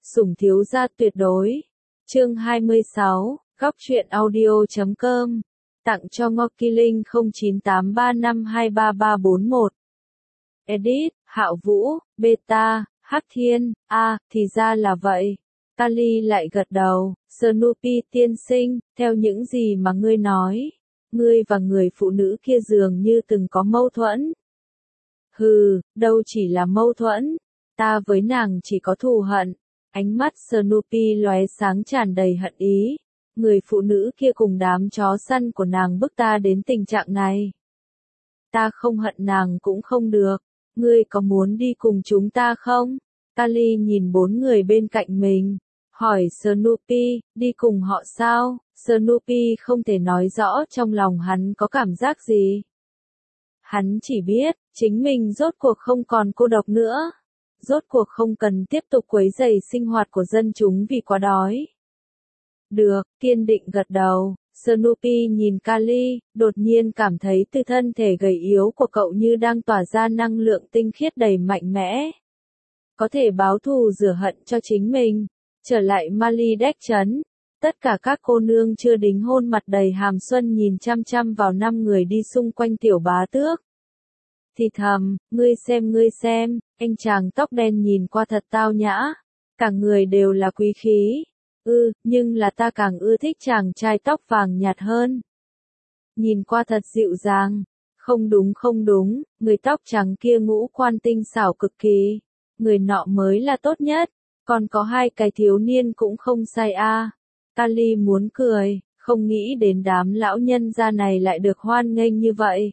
Sủng thiếu gia tuyệt đối. Chương 26, góc truyện audio.com. Tặng cho Ngọc Linh 0983523341. Edit, Hạo Vũ, Beta, Hắc Thiên, thì ra là vậy. Kali lại gật đầu, Snoopy tiên sinh, theo những gì mà ngươi nói, ngươi và người phụ nữ kia dường như từng có mâu thuẫn. Hừ, đâu chỉ là mâu thuẫn, ta với nàng chỉ có thù hận. Ánh mắt Snoopy lóe sáng tràn đầy hận ý. Người phụ nữ kia cùng đám chó săn của nàng bức ta đến tình trạng này. Ta không hận nàng cũng không được. Ngươi có muốn đi cùng chúng ta không? Kali nhìn bốn người bên cạnh mình, hỏi Snoopy, đi cùng họ sao? Snoopy không thể nói rõ trong lòng hắn có cảm giác gì. Hắn chỉ biết, chính mình rốt cuộc không còn cô độc nữa. Rốt cuộc không cần tiếp tục quấy rầy sinh hoạt của dân chúng vì quá đói. Được, kiên định gật đầu, Snoopy nhìn Kali, đột nhiên cảm thấy từ thân thể gầy yếu của cậu như đang tỏa ra năng lượng tinh khiết đầy mạnh mẽ. Có thể báo thù rửa hận cho chính mình, trở lại Mali Đách trấn. Tất cả các cô nương chưa đính hôn mặt đầy hàm xuân nhìn chăm chăm vào 5 người đi xung quanh tiểu bá tước. Thì thầm, ngươi xem, anh chàng tóc đen nhìn qua thật tao nhã. Cả người đều là quý khí. Nhưng là ta càng ưa thích chàng trai tóc vàng nhạt hơn. Nhìn qua thật dịu dàng. Không đúng, người tóc trắng kia ngũ quan tinh xảo cực kỳ. Người nọ mới là tốt nhất. Còn có 2 cái thiếu niên cũng không sai a. Kali muốn cười, không nghĩ đến đám lão nhân gia này lại được hoan nghênh như vậy.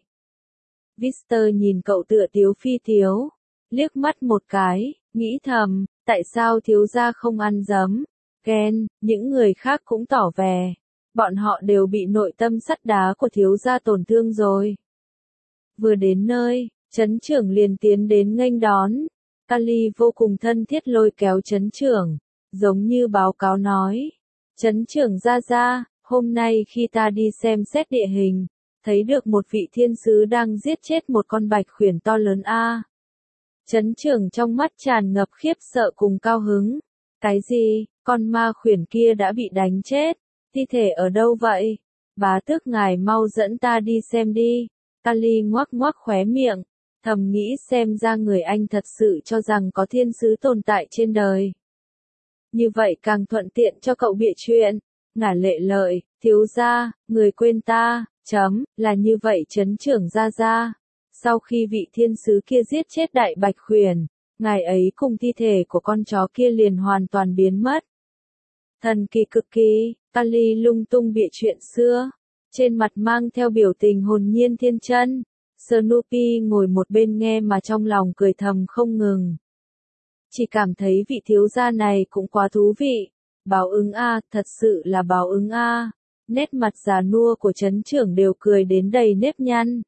Victor nhìn cậu tựa tiếu phi tiếu, liếc mắt một cái, nghĩ thầm, tại sao thiếu gia không ăn giấm? Ken, những người khác cũng tỏ vẻ, bọn họ đều bị nội tâm sắt đá của thiếu gia tổn thương rồi. Vừa đến nơi, trấn trưởng liền tiến đến nghênh đón. Kali vô cùng thân thiết lôi kéo trấn trưởng, giống như báo cáo nói. Trấn trưởng ra, hôm nay khi ta đi xem xét địa hình, thấy được một vị thiên sứ đang giết chết một con bạch khuyển to lớn a. Trấn trưởng trong mắt tràn ngập khiếp sợ cùng cao hứng. Cái gì, con ma khuyển kia đã bị đánh chết, thi thể ở đâu vậy? Bá tước ngài mau dẫn ta đi xem đi. Kali ngoác khóe miệng, thầm nghĩ xem ra người anh thật sự cho rằng có thiên sứ tồn tại trên đời. Như vậy càng thuận tiện cho cậu bịa chuyện. Ngả lệ lợi, thiếu gia, người quên ta, là như vậy trấn trưởng ra. Sau khi vị thiên sứ kia giết chết đại bạch khuyển, ngài ấy cùng thi thể của con chó kia liền hoàn toàn biến mất. Thần kỳ cực kỳ, Kali lung tung bịa chuyện xưa, trên mặt mang theo biểu tình hồn nhiên thiên chân. Snoopy ngồi một bên nghe mà trong lòng cười thầm không ngừng. Chỉ cảm thấy vị thiếu gia này cũng quá thú vị. Báo ứng a, thật sự là báo ứng a. Nét mặt già nua của trấn trưởng đều cười đến đầy nếp nhăn.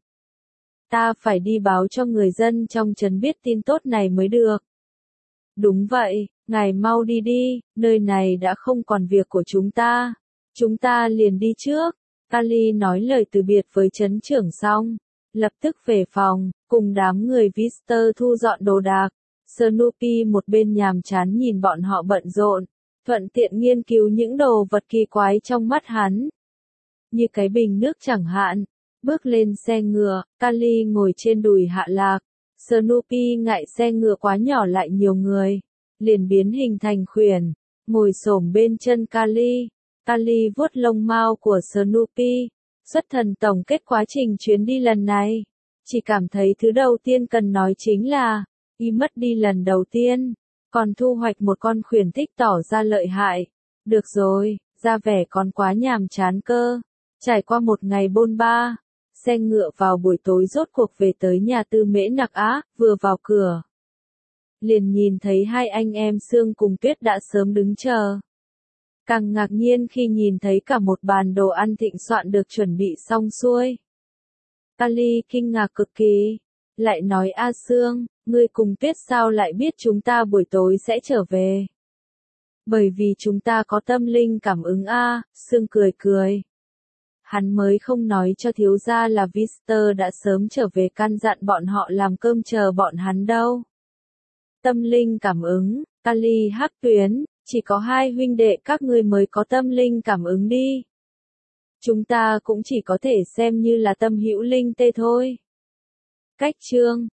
Ta phải đi báo cho người dân trong trấn biết tin tốt này mới được. Đúng vậy, ngài mau đi, nơi này đã không còn việc của chúng ta. Chúng ta liền đi trước. Kali nói lời từ biệt với trấn trưởng xong, lập tức về phòng, cùng đám người Victor thu dọn đồ đạc. Snoopy một bên nhàm chán nhìn bọn họ bận rộn, thuận tiện nghiên cứu những đồ vật kỳ quái trong mắt hắn. Như cái bình nước chẳng hạn. Bước lên xe ngựa, Kali ngồi trên đùi Hạ Lạc. Snoopy ngại xe ngựa quá nhỏ lại nhiều người, liền biến hình thành khuyển, ngồi xổm bên chân Kali. Kali vuốt lông mao của Snoopy, xuất thần tổng kết quá trình chuyến đi lần này. Chỉ cảm thấy thứ đầu tiên cần nói chính là, y mất đi lần đầu tiên, còn thu hoạch một con khuyển thích tỏ ra lợi hại. Được rồi, ra vẻ còn quá nhàm chán cơ. Trải qua một ngày bôn ba, xe ngựa vào buổi tối rốt cuộc về tới nhà Tư Mễ Nặc Á, vừa vào cửa. Liền nhìn thấy 2 anh em Sương cùng Tuyết đã sớm đứng chờ. Càng ngạc nhiên khi nhìn thấy cả một bàn đồ ăn thịnh soạn được chuẩn bị xong xuôi. Kali kinh ngạc cực kỳ, lại nói A Sương, ngươi cùng Tuyết sao lại biết chúng ta buổi tối sẽ trở về? Bởi vì chúng ta có tâm linh cảm ứng a. Sương cười. Hắn mới không nói cho thiếu gia là Victor đã sớm trở về căn dặn bọn họ làm cơm chờ bọn hắn đâu. Tâm linh cảm ứng, Kali Hắc Tuyến, Chỉ có hai huynh đệ các ngươi mới có tâm linh cảm ứng đi. Chúng ta cũng chỉ có thể xem như là tâm hữu linh tê thôi. Cách chương